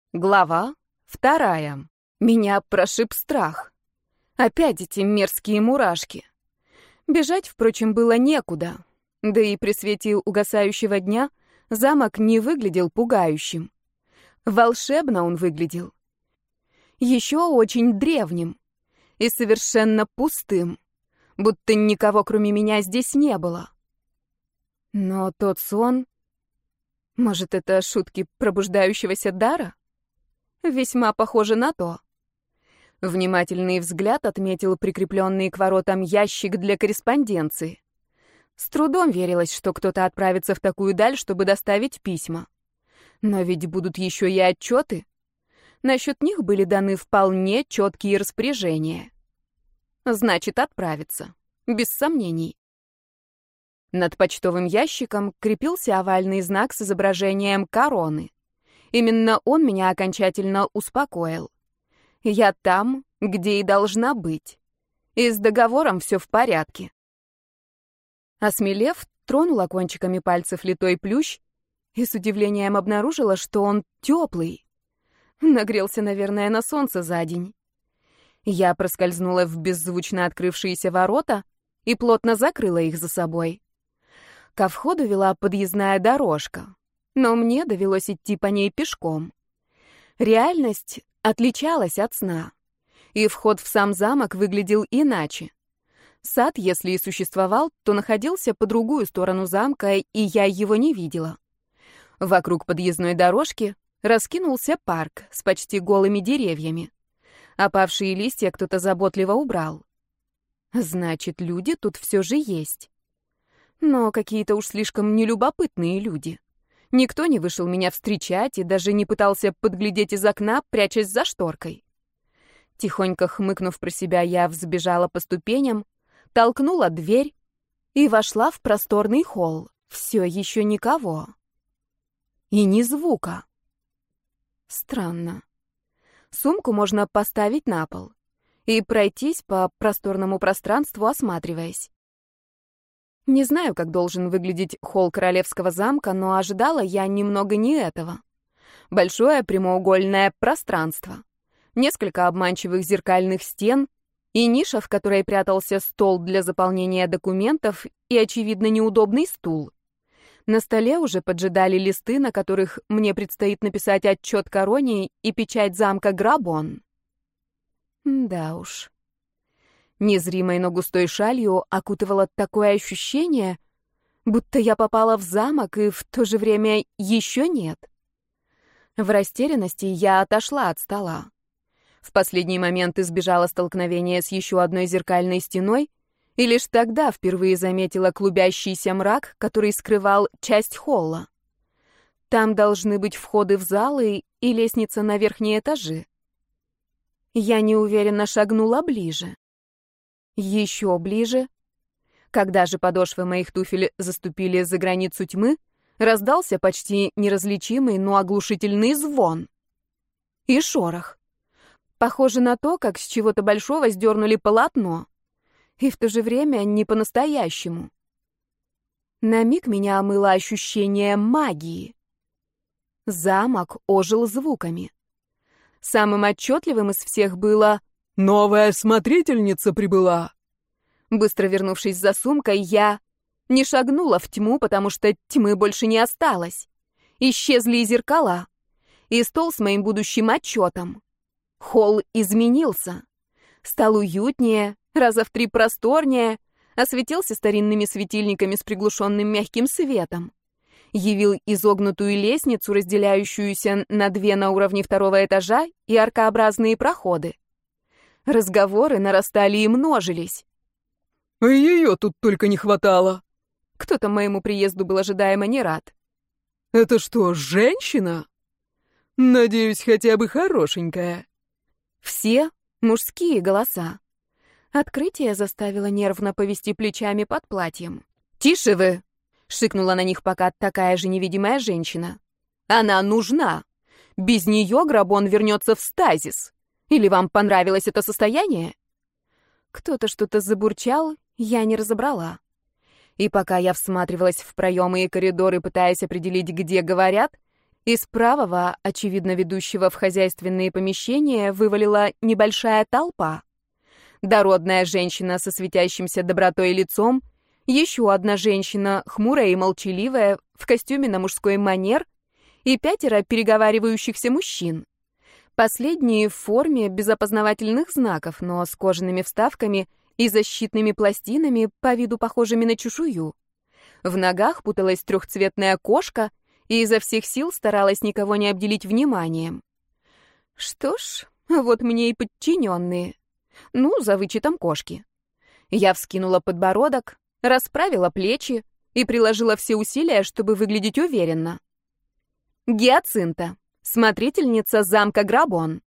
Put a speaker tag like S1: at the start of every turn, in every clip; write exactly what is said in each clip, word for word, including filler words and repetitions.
S1: Глава вторая. Меня прошиб страх. Опять эти мерзкие мурашки. Бежать, впрочем, было некуда. Да и при свете угасающего дня замок не выглядел пугающим. Волшебно он выглядел. Еще очень древним и совершенно пустым, будто никого, кроме меня, здесь не было. Но тот сон... Может, это шутки пробуждающегося дара? Весьма похоже на то. Внимательный взгляд отметил прикрепленный к воротам ящик для корреспонденции. С трудом верилось, что кто-то отправится в такую даль, чтобы доставить письма. Но ведь будут еще и отчеты. Насчет них были даны вполне четкие распоряжения. Значит, отправиться. Без сомнений. Над почтовым ящиком крепился овальный знак с изображением короны. Именно он меня окончательно успокоил. Я там, где и должна быть. И с договором все в порядке. Осмелев, тронула кончиками пальцев литой плющ и с удивлением обнаружила, что он теплый. Нагрелся, наверное, на солнце за день. Я проскользнула в беззвучно открывшиеся ворота и плотно закрыла их за собой. Ко входу вела подъездная дорожка, но мне довелось идти по ней пешком. Реальность отличалась от сна, и вход в сам замок выглядел иначе. Сад, если и существовал, то находился по другую сторону замка, и я его не видела. Вокруг подъездной дорожки раскинулся парк с почти голыми деревьями. Опавшие листья кто-то заботливо убрал. Значит, люди тут все же есть. Но какие-то уж слишком нелюбопытные люди. Никто не вышел меня встречать и даже не пытался подглядеть из окна, прячась за шторкой. Тихонько хмыкнув про себя, я взбежала по ступеням, толкнула дверь и вошла в просторный холл. Все еще никого. И ни звука. Странно. Сумку можно поставить на пол и пройтись по просторному пространству, осматриваясь. Не знаю, как должен выглядеть холл королевского замка, но ожидала я немного не этого. Большое прямоугольное пространство, несколько обманчивых зеркальных стен и ниша, в которой прятался стол для заполнения документов и, очевидно, неудобный стул. На столе уже поджидали листы, на которых мне предстоит написать отчет короне и печать замка Грабон. Да уж. Незримой, но густой шалью окутывало такое ощущение, будто я попала в замок и в то же время еще нет. В растерянности я отошла от стола. В последний момент избежала столкновения с еще одной зеркальной стеной и лишь тогда впервые заметила клубящийся мрак, который скрывал часть холла. Там должны быть входы в залы и лестница на верхние этажи. Я неуверенно шагнула ближе. Еще ближе. Когда же подошвы моих туфель заступили за границу тьмы, раздался почти неразличимый, но оглушительный звон. И шорох. Похоже на то, как с чего-то большого сдернули полотно. И в то же время не по-настоящему. На миг меня омыло ощущение магии. Замок ожил звуками. Самым отчетливым из всех было «Новая смотрительница прибыла!». Быстро вернувшись за сумкой, я не шагнула в тьму, потому что тьмы больше не осталось. Исчезли и зеркала, и стол с моим будущим отчетом. Холл изменился. Стал уютнее, раза в три просторнее, осветился старинными светильниками с приглушенным мягким светом. Явил изогнутую лестницу, разделяющуюся на две на уровне второго этажа, и аркообразные проходы. Разговоры нарастали и множились.
S2: А ее тут только не хватало.
S1: Кто-то моему приезду был ожидаемо не рад.
S2: Это что, женщина? Надеюсь, хотя бы хорошенькая.
S1: Все мужские голоса. Открытие заставило нервно повести плечами под платьем. «Тише вы!» — шикнула на них пока такая же невидимая женщина. «Она нужна! Без нее Грабон вернется в стазис! Или вам понравилось это состояние?» Кто-то что-то забурчал, я не разобрала. И пока я всматривалась в проемы и коридоры, пытаясь определить, где говорят, Из правого, очевидно ведущего в хозяйственные помещения, вывалила небольшая толпа. Дородная женщина со светящимся добротой лицом, еще одна женщина, хмурая и молчаливая, в костюме на мужской манер, и пятеро переговаривающихся мужчин. Последние в форме без опознавательных знаков, но с кожаными вставками и защитными пластинами, по виду похожими на чешую. В ногах путалась трехцветная кошка и изо всех сил старалась никого не обделить вниманием. Что ж, вот мне и подчиненные. Ну, за вычетом кошки. Я вскинула подбородок, расправила плечи и приложила все усилия, чтобы выглядеть уверенно. Гиацинта, смотрительница замка Грабон.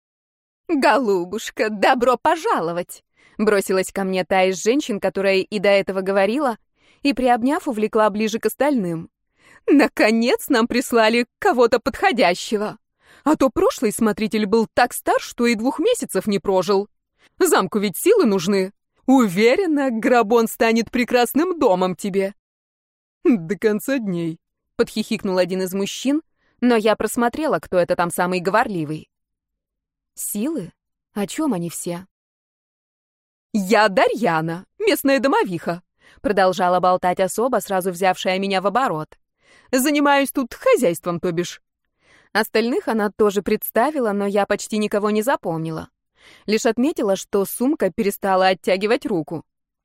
S1: «Голубушка, добро пожаловать!» Бросилась ко мне та из женщин, которая и до этого говорила, и, приобняв, увлекла ближе к остальным. «Наконец нам прислали кого-то подходящего. А то прошлый смотритель был так стар, что и двух месяцев не прожил. Замку ведь силы нужны. Уверена, Грабон станет прекрасным домом тебе».
S2: «До конца дней»,
S1: — подхихикнул один из мужчин, но я просмотрела, кто это там самый говорливый. «Силы? О чем они все?»
S2: «Я Дарьяна, местная домовиха», — продолжала болтать особа, сразу взявшая меня в оборот. «Занимаюсь тут хозяйством, то бишь».
S1: Остальных она тоже представила, но я почти никого не запомнила. Лишь отметила, что сумка перестала оттягивать руку.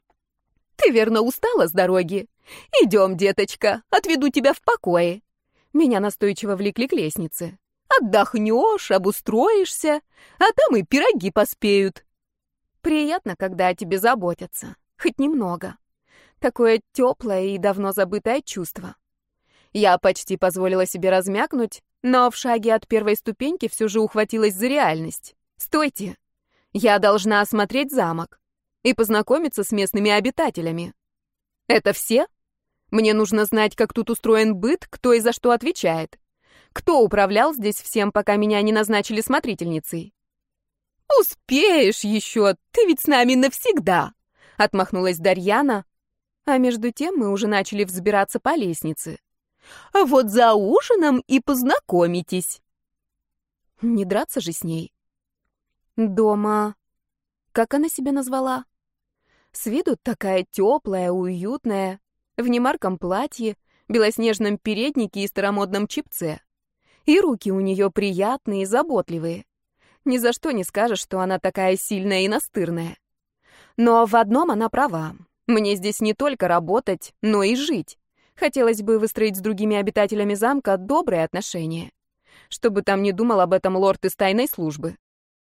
S1: «Ты верно устала с дороги? Идем, деточка, отведу тебя в покое». Меня настойчиво влекли к лестнице. «Отдохнешь, обустроишься, а там и пироги поспеют». Приятно, когда о тебе заботятся, хоть немного. Такое теплое и давно забытое чувство. Я почти позволила себе размякнуть, но в шаге от первой ступеньки все же ухватилась за реальность. «Стойте! Я должна осмотреть замок и познакомиться с местными обитателями. Это все? Мне нужно знать, как тут устроен быт, кто и за что отвечает. Кто управлял здесь всем, пока меня не назначили смотрительницей?» «Успеешь еще, ты ведь с нами навсегда!» — отмахнулась Дарьяна, а между тем мы уже начали взбираться по лестнице. «А вот за ужином и познакомитесь!» Не драться же с ней. Дома... Как она себя назвала? С виду такая теплая, уютная, в немарком платье, белоснежном переднике и старомодном чипце. И руки у нее приятные, заботливые. Ни за что не скажешь, что она такая сильная и настырная. Но в одном она права. Мне здесь не только работать, но и жить. Хотелось бы выстроить с другими обитателями замка добрые отношения. Чтобы там не думал об этом лорд из тайной службы.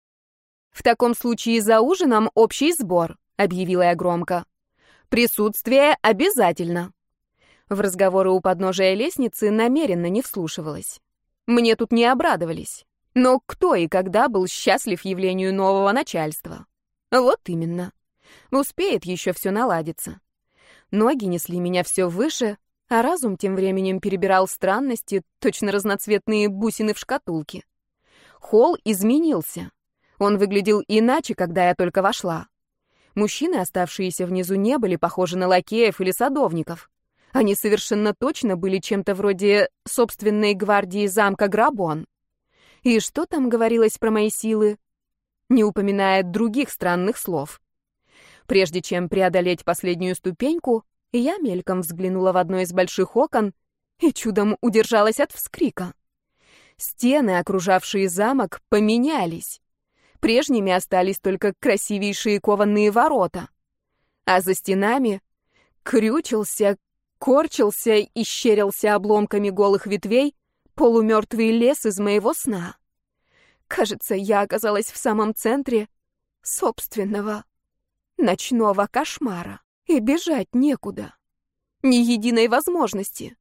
S1: «В таком случае за ужином общий сбор», — объявила я громко. «Присутствие обязательно». В разговоры у подножия лестницы намеренно не вслушивалась. Мне тут не обрадовались. Но кто и когда был счастлив явлению нового начальства? Вот именно. Успеет еще все наладиться. Ноги несли меня все выше, а разум тем временем перебирал странности, точно разноцветные бусины в шкатулке. Холл изменился. Он выглядел иначе, когда я только вошла. Мужчины, оставшиеся внизу, не были похожи на лакеев или садовников. Они совершенно точно были чем-то вроде собственной гвардии замка Грабон. И что там говорилось про мои силы? Не упоминая других странных слов. Прежде чем преодолеть последнюю ступеньку, я мельком взглянула в одно из больших окон и чудом удержалась от вскрика. Стены, окружавшие замок, поменялись. Прежними остались только красивейшие кованые ворота. А за стенами крючился, корчился и щерился обломками голых ветвей полумертвый лес из моего сна. Кажется, я оказалась в самом центре собственного ночного кошмара, и бежать некуда. Ни единой возможности.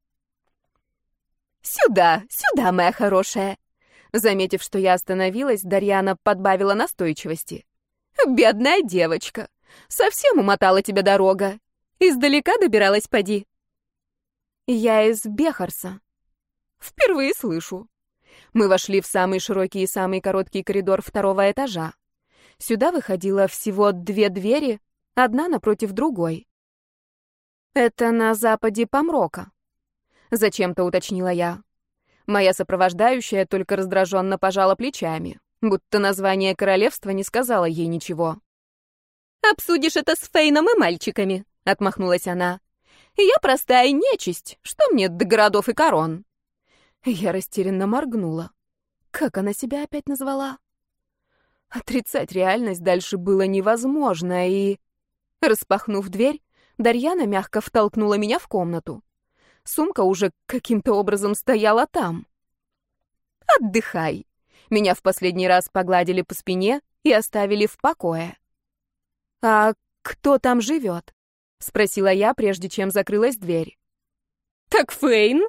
S1: «Сюда, сюда, моя хорошая!» Заметив, что я остановилась, Дарьяна подбавила настойчивости. «Бедная девочка! Совсем умотала тебя дорога! Издалека добиралась, поди!» «Я из Бехарса». «Впервые слышу». Мы вошли в самый широкий и самый короткий коридор второго этажа. Сюда выходило всего две двери, одна напротив другой. «Это на западе Помрока», — зачем-то уточнила я. Моя сопровождающая только раздраженно пожала плечами, будто название королевства не сказала ей ничего.
S2: «Обсудишь это с Фейном и мальчиками», — отмахнулась она. «Я простая нечисть, что мне до городов и корон?»
S1: Я растерянно моргнула. Как она себя опять назвала? Отрицать реальность дальше было невозможно, и... Распахнув дверь, Дарьяна мягко втолкнула меня в комнату. Сумка уже каким-то образом стояла там.
S2: «Отдыхай».
S1: Меня в последний раз погладили по спине и оставили в покое. «А кто там живет?» — спросила я, прежде чем закрылась дверь.
S2: «Так Фейн».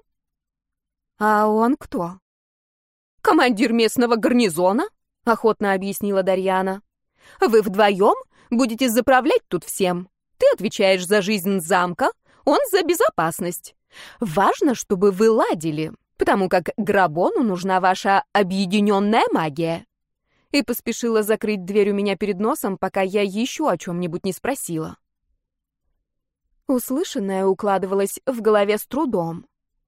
S1: «А он кто?»
S2: «Командир местного гарнизона», — охотно объяснила Дарьяна. «Вы вдвоем будете заправлять тут всем. Ты отвечаешь за жизнь замка, он за безопасность. Важно, чтобы вы ладили, потому как Грабону нужна ваша объединенная магия». И поспешила закрыть дверь у меня перед носом, пока я еще о чем-нибудь не спросила. Услышанное укладывалось в голове с трудом.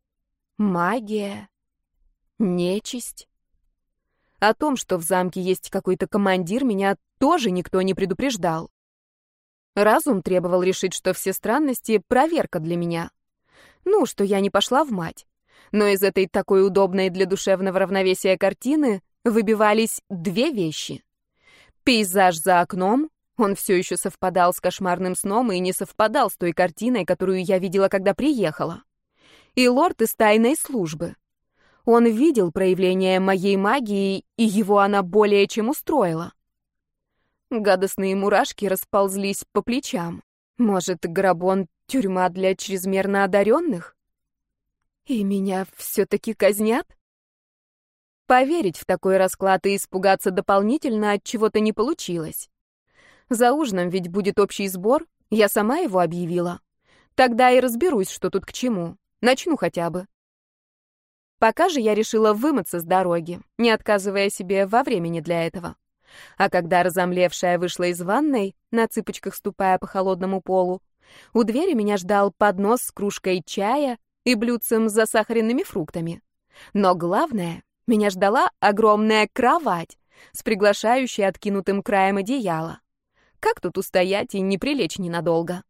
S2: Магия, нечисть. О том, что в замке есть какой-то командир, меня тоже никто не предупреждал. Разум требовал решить, что все странности — проверка для меня. Ну, что я не пошла в мать. Но из этой такой удобной для душевного равновесия картины выбивались две вещи. Пейзаж за окном, он все еще совпадал с кошмарным сном и не совпадал с той картиной, которую я видела, когда приехала. И лорд из тайной службы. Он видел проявление моей магии, и его она более чем устроила. Гадостные мурашки расползлись по плечам. Может, Грабон — тюрьма для чрезмерно одаренных? И меня все-таки казнят? Поверить в такой расклад и испугаться дополнительно от чего-то не получилось. За ужином ведь будет общий сбор, я сама его объявила. Тогда и разберусь, что тут к чему. Начну хотя бы. Пока же я решила вымыться с дороги, не отказывая себе во времени для этого. А когда разомлевшая вышла из ванной, на цыпочках ступая по холодному полу, у двери меня ждал поднос с кружкой чая и блюдцем с засахаренными фруктами. Но главное, меня ждала огромная кровать с приглашающей откинутым краем одеяла. Как тут устоять и не прилечь ненадолго?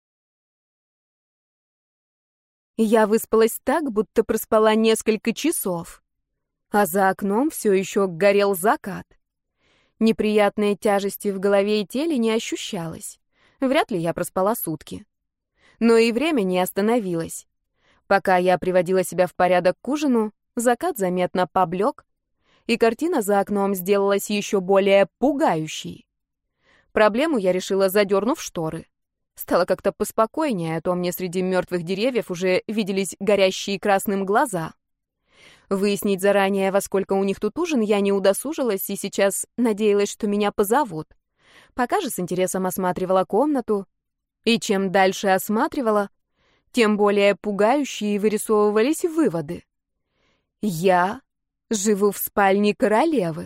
S2: Я выспалась так, будто проспала несколько часов. А за окном все еще горел закат. Неприятной тяжести в голове и теле не ощущалось. Вряд ли я проспала сутки. Но и время не остановилось. Пока я приводила себя в порядок к ужину, закат заметно поблек, и картина за окном сделалась еще более пугающей. Проблему я решила, задернув шторы. Стало как-то поспокойнее, а то мне среди мертвых деревьев уже виделись горящие красным глаза. Выяснить заранее, во сколько у них тут ужин, я не удосужилась и сейчас надеялась, что меня позовут. Пока же с интересом осматривала комнату, и чем дальше осматривала, тем более пугающие вырисовывались выводы. Я живу в спальне королевы.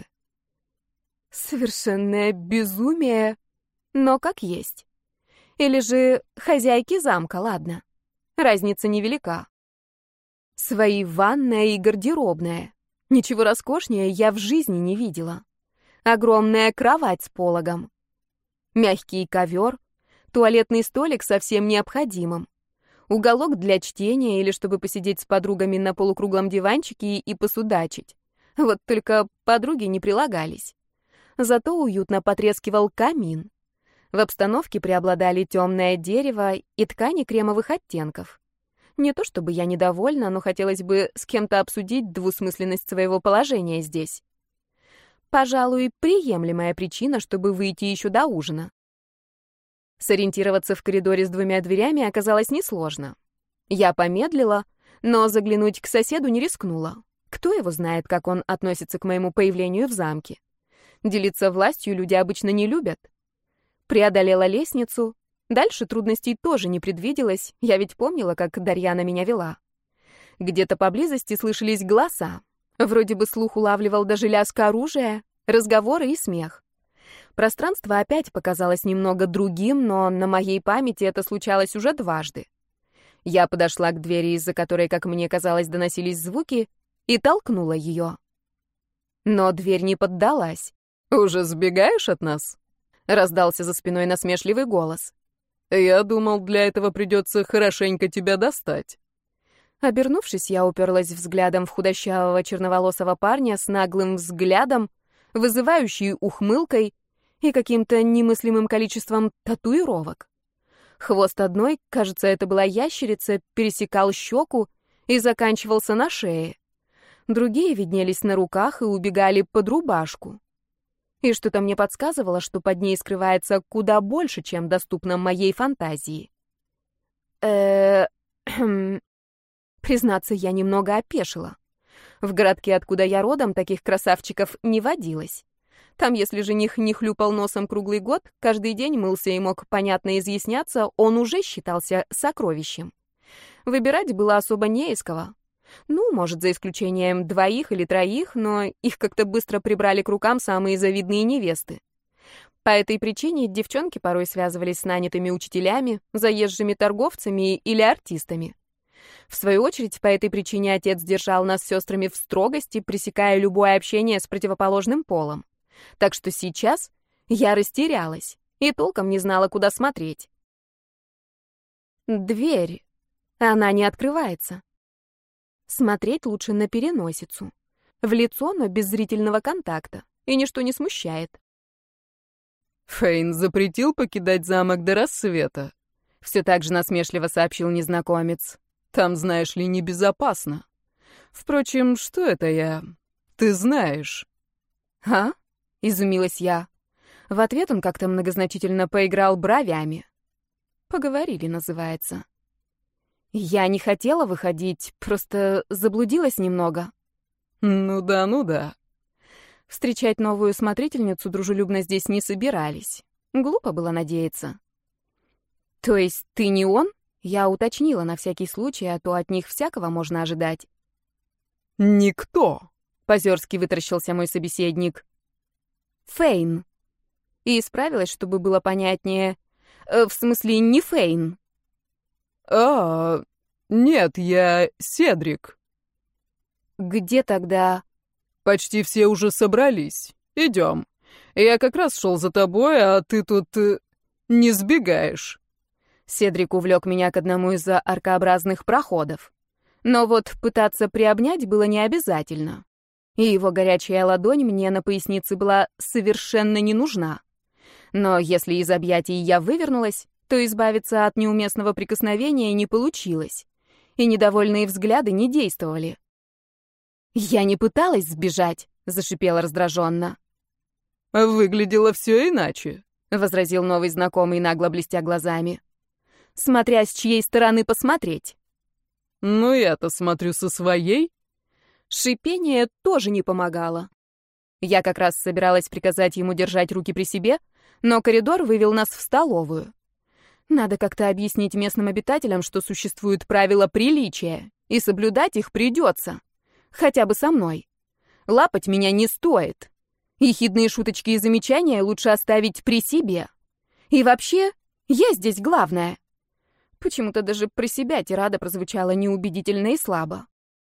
S2: Совершенное безумие, но как есть. Или же хозяйки замка, ладно. Разница невелика. Свои ванная и гардеробная. Ничего роскошнее я в жизни не видела. Огромная кровать с пологом. Мягкий ковер, туалетный столик со всем необходимым. Уголок для чтения или чтобы посидеть с подругами на полукруглом диванчике и посудачить. Вот только подруги не прилагались. Зато уютно потрескивал камин. В обстановке преобладали темное дерево и ткани кремовых оттенков. Не то чтобы я недовольна, но хотелось бы с кем-то обсудить двусмысленность своего положения здесь. Пожалуй, приемлемая причина, чтобы выйти еще до ужина. Сориентироваться в коридоре с двумя дверями оказалось несложно. Я помедлила, но заглянуть к соседу не рискнула. Кто его знает, как он относится к моему появлению в замке? Делиться властью люди обычно не любят. Преодолела лестницу. Дальше трудностей тоже не предвиделось, я ведь помнила, как Дарьяна меня вела. Где-то поблизости слышались голоса. Вроде бы слух улавливал даже лязг оружия, разговоры и смех. Пространство опять показалось немного другим, но на моей памяти это случалось уже дважды. Я подошла к двери, из-за которой, как мне казалось, доносились звуки, и толкнула ее. Но дверь не поддалась.
S1: «Уже сбегаешь от нас?»
S2: — раздался за спиной насмешливый голос.
S1: «Я думал, для этого придется хорошенько тебя достать».
S2: Обернувшись, я уперлась взглядом в худощавого черноволосого парня с наглым взглядом, вызывающей ухмылкой и каким-то немыслимым количеством татуировок. Хвост одной, кажется, это была ящерица, пересекал щеку и заканчивался на шее. Другие виднелись на руках и убегали под рубашку. И что-то мне подсказывало, что под ней скрывается куда больше, чем доступно моей фантазии. э Признаться, я немного опешила. В городке, откуда я родом, таких красавчиков не водилось. Там, если жених не хлюпал носом круглый год, каждый день мылся и мог понятно изъясняться, он уже считался сокровищем. Выбирать было особо не из кого. Ну, может, за исключением двоих или троих, но их как-то быстро прибрали к рукам самые завидные невесты. По этой причине девчонки порой связывались с нанятыми учителями, заезжими торговцами или артистами. В свою очередь, по этой причине отец держал нас с сестрами в строгости, пресекая любое общение с противоположным полом. Так что сейчас я растерялась и толком не знала, куда смотреть. Дверь. Она не открывается. Смотреть лучше на переносицу. В лицо, но без зрительного контакта. И ничто не смущает.
S1: «Фейн запретил покидать замок до рассвета», — все так же насмешливо сообщил незнакомец. «Там, знаешь ли, небезопасно. Впрочем, что это я? Ты знаешь».
S2: «А?» — изумилась я. В ответ он как-то многозначительно поиграл бровями. «Поговорили», называется. Я не хотела выходить, просто заблудилась немного.
S1: «Ну да, ну да».
S2: Встречать новую смотрительницу дружелюбно здесь не собирались. Глупо было надеяться. «То есть ты не он?» Я уточнила на всякий случай, а то от них всякого можно ожидать.
S1: «Никто!»
S2: — позерски вытаращился мой собеседник. «Фейн». И исправилась, чтобы было понятнее. Э, в смысле, не Фейн.
S1: «А, нет, я Седрик».
S2: «Где тогда?»
S1: «Почти все уже собрались. Идем. Я как раз шел за тобой, а ты тут э, не сбегаешь».
S2: Седрик увлек меня к одному из аркообразных проходов. Но вот пытаться приобнять было не обязательно. И его горячая ладонь мне на пояснице была совершенно не нужна. Но если из объятий я вывернулась, то избавиться от неуместного прикосновения не получилось. И недовольные взгляды не действовали. «Я не пыталась сбежать», — зашипела раздраженно.
S1: «Выглядело все иначе»,
S2: — возразил новый знакомый, нагло блестя глазами. «Смотря с чьей стороны посмотреть».
S1: «Ну, я-то смотрю со своей».
S2: Шипение тоже не помогало. Я как раз собиралась приказать ему держать руки при себе, но коридор вывел нас в столовую. Надо как-то объяснить местным обитателям, что существуют правила приличия, и соблюдать их придется. Хотя бы со мной. Лапать меня не стоит. Ехидные шуточки и замечания лучше оставить при себе. И вообще, я здесь главная. Почему-то даже про себя тирада прозвучала неубедительно и слабо.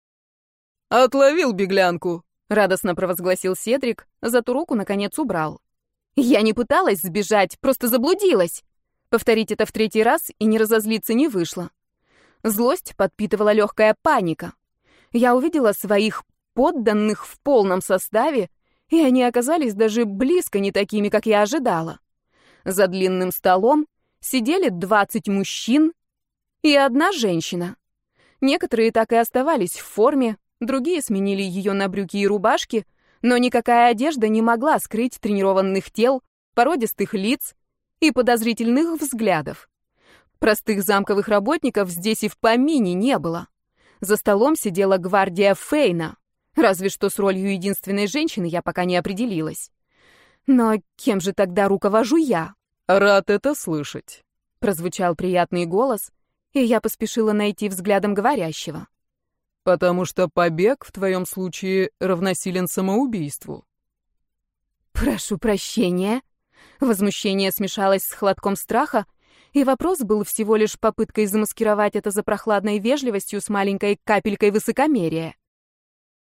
S1: «Отловил беглянку»,
S2: — радостно провозгласил Седрик, зато руку, наконец, убрал. «Я не пыталась сбежать, просто заблудилась». Повторить это в третий раз и не разозлиться не вышло. Злость подпитывала легкая паника. Я увидела своих подданных в полном составе, и они оказались даже близко не такими, как я ожидала. За длинным столом сидели двадцать мужчин и одна женщина. Некоторые так и оставались в форме, другие сменили ее на брюки и рубашки, но никакая одежда не могла скрыть тренированных тел, породистых лиц и подозрительных взглядов. Простых замковых работников здесь и в помине не было. За столом сидела гвардия Фейна, разве что с ролью единственной женщины я пока не определилась. Но кем же тогда руковожу я?
S1: «Рад это слышать»,
S2: — прозвучал приятный голос, и я поспешила найти взглядом говорящего.
S1: «Потому что побег в твоем случае равносилен самоубийству».
S2: «Прошу прощения». Возмущение смешалось с холодком страха, и вопрос был всего лишь попыткой замаскировать это за прохладной вежливостью с маленькой капелькой высокомерия.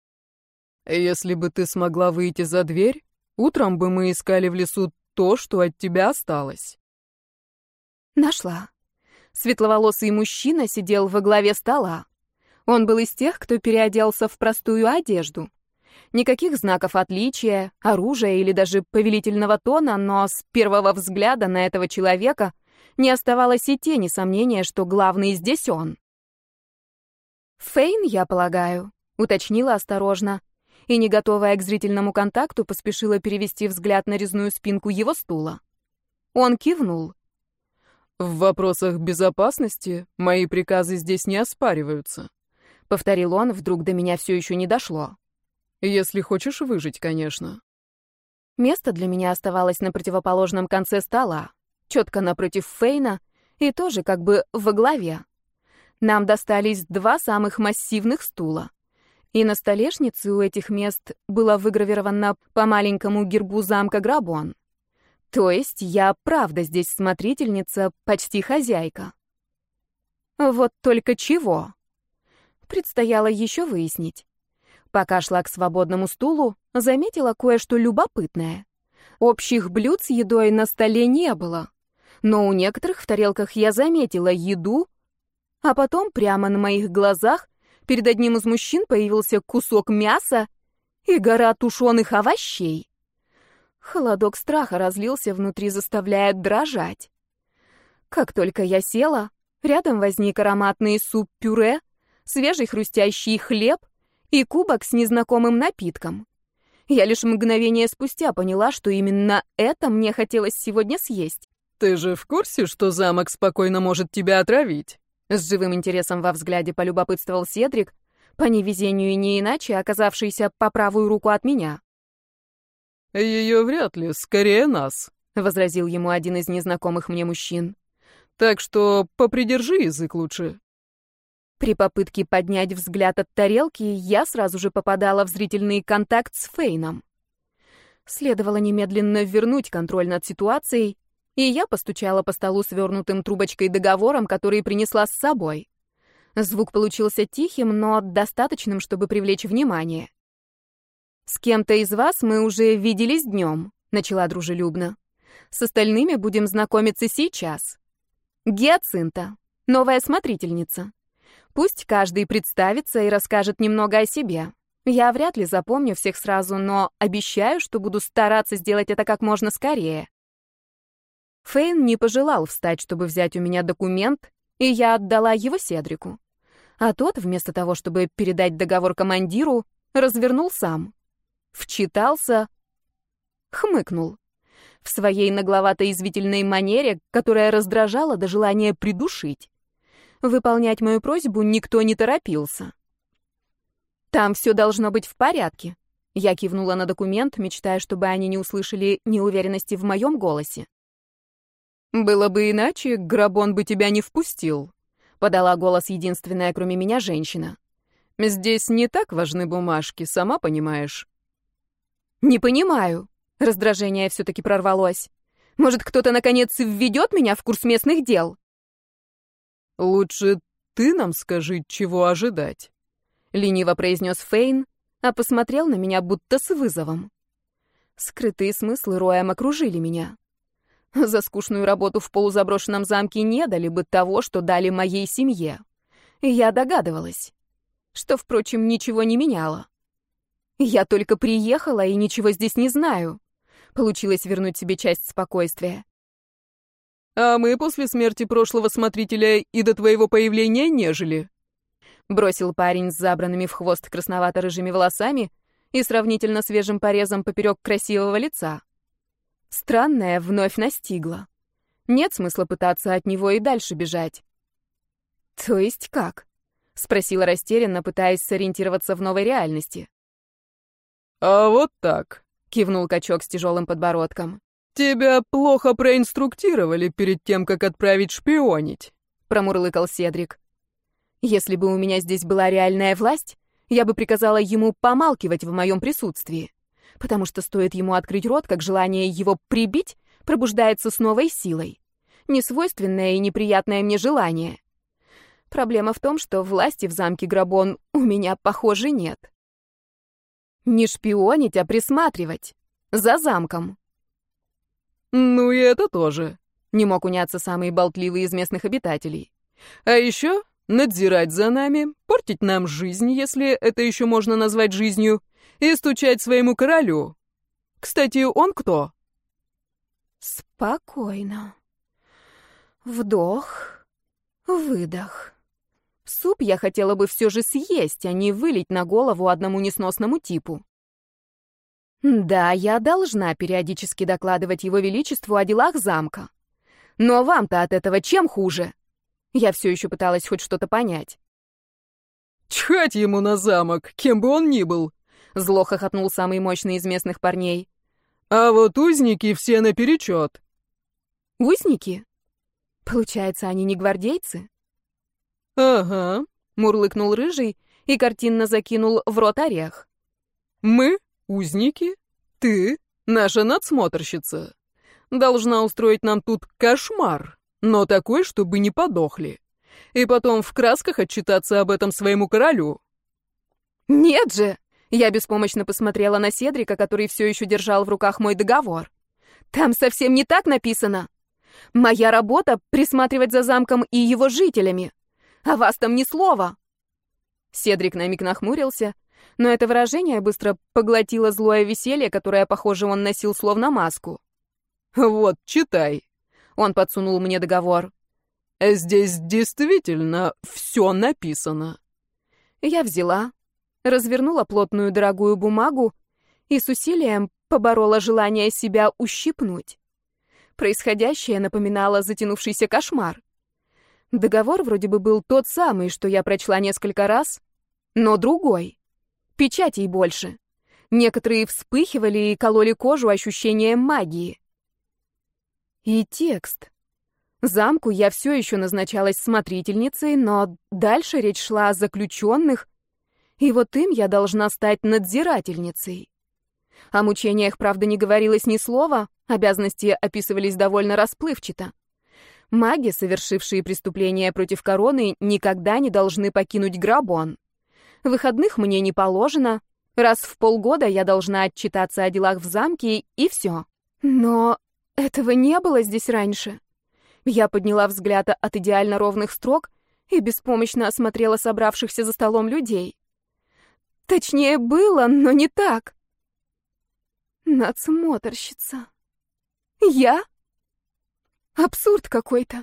S3: Если бы ты смогла выйти за дверь, утром бы мы искали в лесу то, что от тебя осталось.
S2: Нашла. Светловолосый мужчина сидел во главе стола. Он был из тех, кто переоделся в простую одежду. Никаких знаков отличия, оружия или даже повелительного тона, но с первого взгляда на этого человека не оставалось и тени сомнения, что главный здесь он. «Фейн, я полагаю», — уточнила осторожно, и, не готовая к зрительному контакту, поспешила перевести взгляд на резную спинку его стула. Он кивнул.
S3: «В вопросах безопасности мои приказы здесь не оспариваются»,
S2: — повторил он, вдруг до меня все еще не дошло.
S3: «Если хочешь выжить, конечно».
S2: Место для меня оставалось на противоположном конце стола, четко напротив Фейна и тоже как бы во главе. Нам достались два самых массивных стула. И на столешнице у этих мест было выгравировано по маленькому гербу замка Грабон. То есть я правда здесь смотрительница, почти хозяйка. Вот только чего? Предстояло еще выяснить. Пока шла к свободному стулу, заметила кое-что любопытное. Общих блюд с едой на столе не было, но у некоторых в тарелках я заметила еду, а потом прямо на моих глазах перед одним из мужчин появился кусок мяса и гора тушеных овощей. Холодок страха разлился внутри, заставляя дрожать. Как только я села, рядом возник ароматный суп-пюре, свежий хрустящий хлеб и кубок с незнакомым напитком. Я лишь мгновение спустя поняла, что именно это мне хотелось сегодня съесть.
S3: «Ты же в курсе, что замок спокойно может тебя отравить?»
S2: С живым интересом во взгляде полюбопытствовал Седрик, по невезению и не иначе оказавшийся по правую руку от меня.
S3: «Ее вряд ли, скорее нас»,
S2: — возразил ему один из незнакомых мне мужчин.
S3: «Так что попридержи язык лучше».
S2: При попытке поднять взгляд от тарелки я сразу же попадала в зрительный контакт с Фейном. Следовало немедленно вернуть контроль над ситуацией, и я постучала по столу свернутым трубочкой договором, который принесла с собой. Звук получился тихим, но достаточным, чтобы привлечь внимание. «С кем-то из вас мы уже виделись днем», — начала дружелюбно. «С остальными будем знакомиться сейчас. Гиацинта, новая смотрительница. Пусть каждый представится и расскажет немного о себе. Я вряд ли запомню всех сразу, но обещаю, что буду стараться сделать это как можно скорее». Фейн не пожелал встать, чтобы взять у меня документ, и я отдала его Седрику. А тот, вместо того, чтобы передать договор командиру, развернул сам. Вчитался, хмыкнул. В своей нагловато-язвительной манере, которая раздражала до желания придушить. Выполнять мою просьбу никто не торопился. «Там все должно быть в порядке», — я кивнула на документ, мечтая, чтобы они не услышали неуверенности в моем голосе.
S3: «Было бы иначе, Грабон бы тебя не впустил», — подала голос единственная, кроме меня, женщина. «Здесь не так важны бумажки, сама понимаешь».
S2: «Не понимаю», — раздражение все-таки прорвалось. «Может, кто-то, наконец, введет меня в курс местных дел?»
S3: «Лучше ты нам скажи, чего ожидать», — лениво произнес Фейн, а посмотрел на меня будто с вызовом. Скрытые смыслы роем окружили меня. За скучную работу в полузаброшенном замке не дали бы того, что дали моей семье. Я догадывалась, что, впрочем, ничего не меняло. Я только приехала и ничего здесь не знаю. Получилось вернуть себе часть спокойствия. «А мы после смерти прошлого смотрителя и до твоего появления не жили»,
S2: — бросил парень с забранными в хвост красновато-рыжими волосами и сравнительно свежим порезом поперек красивого лица. Странное вновь настигло. Нет смысла пытаться от него и дальше бежать. «То есть как?» — спросила растерянно, пытаясь сориентироваться в новой реальности.
S3: «А вот так»,
S2: — кивнул качок с тяжелым подбородком.
S3: «Тебя плохо проинструктировали перед тем, как отправить шпионить»,
S2: — промурлыкал Седрик. «Если бы у меня здесь была реальная власть, я бы приказала ему помалкивать в моем присутствии, потому что стоит ему открыть рот, как желание его прибить пробуждается с новой силой. Несвойственное и неприятное мне желание. Проблема в том, что власти в замке Грабон у меня, похоже, нет». Не шпионить, а присматривать. За замком.
S3: Ну и это тоже.
S2: Не мог уняться самый болтливый из местных обитателей.
S3: А еще надзирать за нами, портить нам жизнь, если это еще можно назвать жизнью, и стучать своему королю. Кстати, он кто?
S2: Спокойно. Вдох, выдох. Суп я хотела бы все же съесть, а не вылить на голову одному несносному типу. Да, я должна периодически докладывать его величеству о делах замка. Но вам-то от этого чем хуже? Я все еще пыталась хоть что-то понять.
S3: Чхать ему на замок, кем бы он ни был,
S2: зло хохотнул самый мощный из местных парней.
S3: А вот узники все наперечет.
S2: Узники? Получается, они не гвардейцы?
S3: Ага,
S2: мурлыкнул рыжий и картинно закинул в рот орех.
S3: Мы, узники, ты, наша надсмотрщица, должна устроить нам тут кошмар, но такой, чтобы не подохли. И потом в красках отчитаться об этом своему королю.
S2: Нет же! Я беспомощно посмотрела на Седрика, который все еще держал в руках мой договор. Там совсем не так написано. Моя работа — присматривать за замком и его жителями. А вас там ни слова. Седрик на миг нахмурился, но это выражение быстро поглотило злое веселье, которое, похоже, он носил словно маску.
S3: Вот, читай.
S2: Он подсунул мне договор.
S3: Здесь действительно все написано.
S2: Я взяла, развернула плотную дорогую бумагу и с усилием поборола желание себя ущипнуть. Происходящее напоминало затянувшийся кошмар. Договор вроде бы был тот самый, что я прочла несколько раз, но другой. Печатей больше. Некоторые вспыхивали и кололи кожу ощущением магии. И текст. Замку я все еще назначалась смотрительницей, но дальше речь шла о заключенных, и вот им я должна стать надзирательницей. О мучениях, правда, не говорилось ни слова, обязанности описывались довольно расплывчато. Маги, совершившие преступления против короны, никогда не должны покинуть Грабон. Выходных мне не положено, раз в полгода я должна отчитаться о делах в замке, и все. Но этого не было здесь раньше. Я подняла взгляд от идеально ровных строк и беспомощно осмотрела собравшихся за столом людей. Точнее, было, но не так. Надсмотрщица. Я? Абсурд какой-то.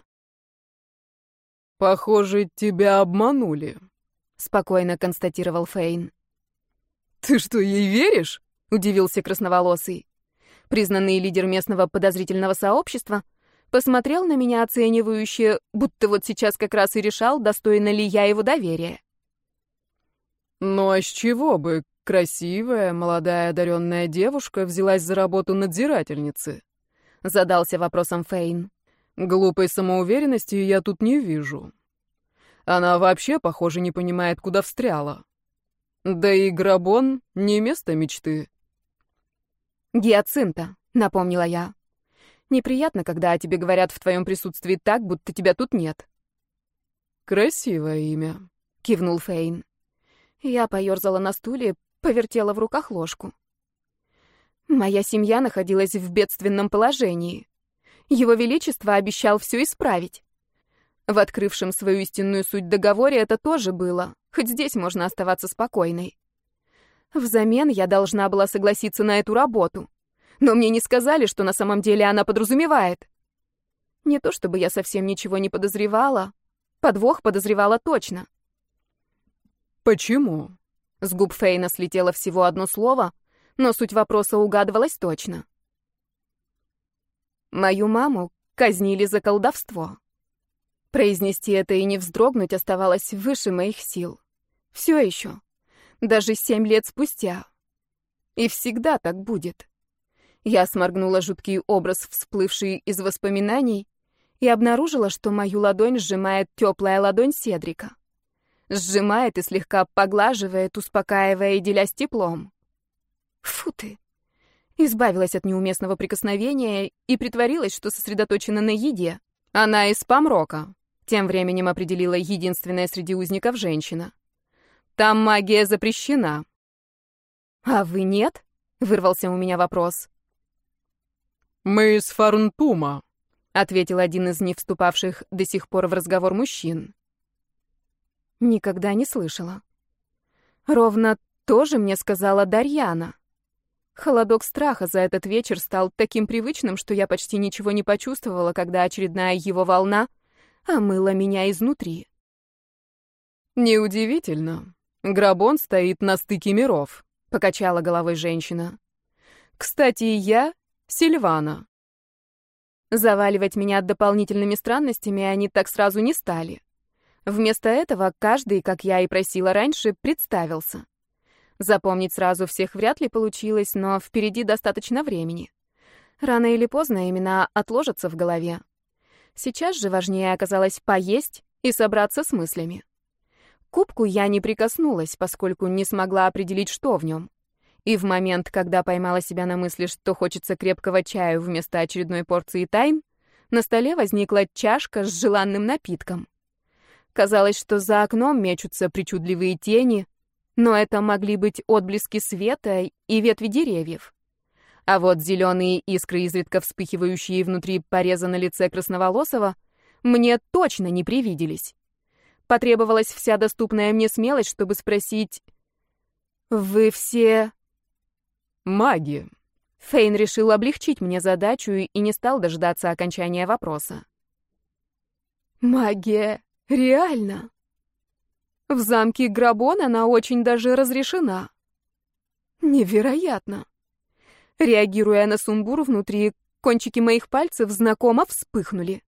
S3: Похоже, тебя обманули,
S2: спокойно констатировал Фейн.
S3: Ты что, ей веришь?
S2: Удивился красноволосый. Признанный лидер местного подозрительного сообщества посмотрел на меня оценивающе, будто вот сейчас как раз и решал, достойна ли я его доверия.
S3: Ну а с чего бы красивая, молодая, одаренная девушка взялась за работу надзирательницы?
S2: Задался вопросом Фейн.
S3: Глупой самоуверенности я тут не вижу. Она вообще, похоже, не понимает, куда встряла. Да и Грабон — не место мечты.
S2: Гиацинта, напомнила я. Неприятно, когда о тебе говорят в твоем присутствии так, будто тебя тут нет.
S3: Красивое имя,
S2: кивнул Фейн. Я поерзала на стуле, повертела в руках ложку. Моя семья находилась в бедственном положении. Его Величество обещал все исправить. В открывшем свою истинную суть договоре это тоже было, хоть здесь можно оставаться спокойной. Взамен я должна была согласиться на эту работу, но мне не сказали, что на самом деле она подразумевает. Не то чтобы я совсем ничего не подозревала, подвох подозревала точно.
S3: «Почему?»
S2: С губ Фейна слетело всего одно слово, но суть вопроса угадывалась точно. Мою маму казнили за колдовство. Произнести это и не вздрогнуть оставалось выше моих сил. Все еще. Даже семь лет спустя. И всегда так будет. Я сморгнула жуткий образ, всплывший из воспоминаний, и обнаружила, что мою ладонь сжимает теплая ладонь Седрика. Сжимает и слегка поглаживает, успокаивая и делясь теплом. Фу ты! Избавилась от неуместного прикосновения и притворилась, что сосредоточена на еде. Она из Памрока. Тем временем определила единственная среди узников женщина. Там магия запрещена. «А вы нет?» — вырвался у меня вопрос.
S3: «Мы из Фарнтума»,
S2: — ответил один из не вступавших до сих пор в разговор мужчин. Никогда не слышала. Ровно то же мне сказала Дарьяна. Холодок страха за этот вечер стал таким привычным, что я почти ничего не почувствовала, когда очередная его волна омыла меня изнутри.
S3: «Неудивительно. Грабон стоит на стыке миров», — покачала головой женщина. «Кстати, я Сильвана».
S2: Заваливать меня дополнительными странностями они так сразу не стали. Вместо этого каждый, как я и просила раньше, представился. Запомнить сразу всех вряд ли получилось, но впереди достаточно времени. Рано или поздно имена отложатся в голове. Сейчас же важнее оказалось поесть и собраться с мыслями. К кубку я не прикоснулась, поскольку не смогла определить, что в нем. И в момент, когда поймала себя на мысли, что хочется крепкого чаю вместо очередной порции тайн, на столе возникла чашка с желанным напитком. Казалось, что за окном мечутся причудливые тени, но это могли быть отблески света и ветви деревьев. А вот зеленые искры, изредка вспыхивающие внутри пореза на лице красноволосого, мне точно не привиделись. Потребовалась вся доступная мне смелость, чтобы спросить: «Вы все...»
S3: «Маги».
S2: Фейн решил облегчить мне задачу и не стал дожидаться окончания вопроса. «Магия реально. В замке Грабон она очень даже разрешена. Невероятно». Реагируя на сумбур внутри, кончики моих пальцев знакомо вспыхнули.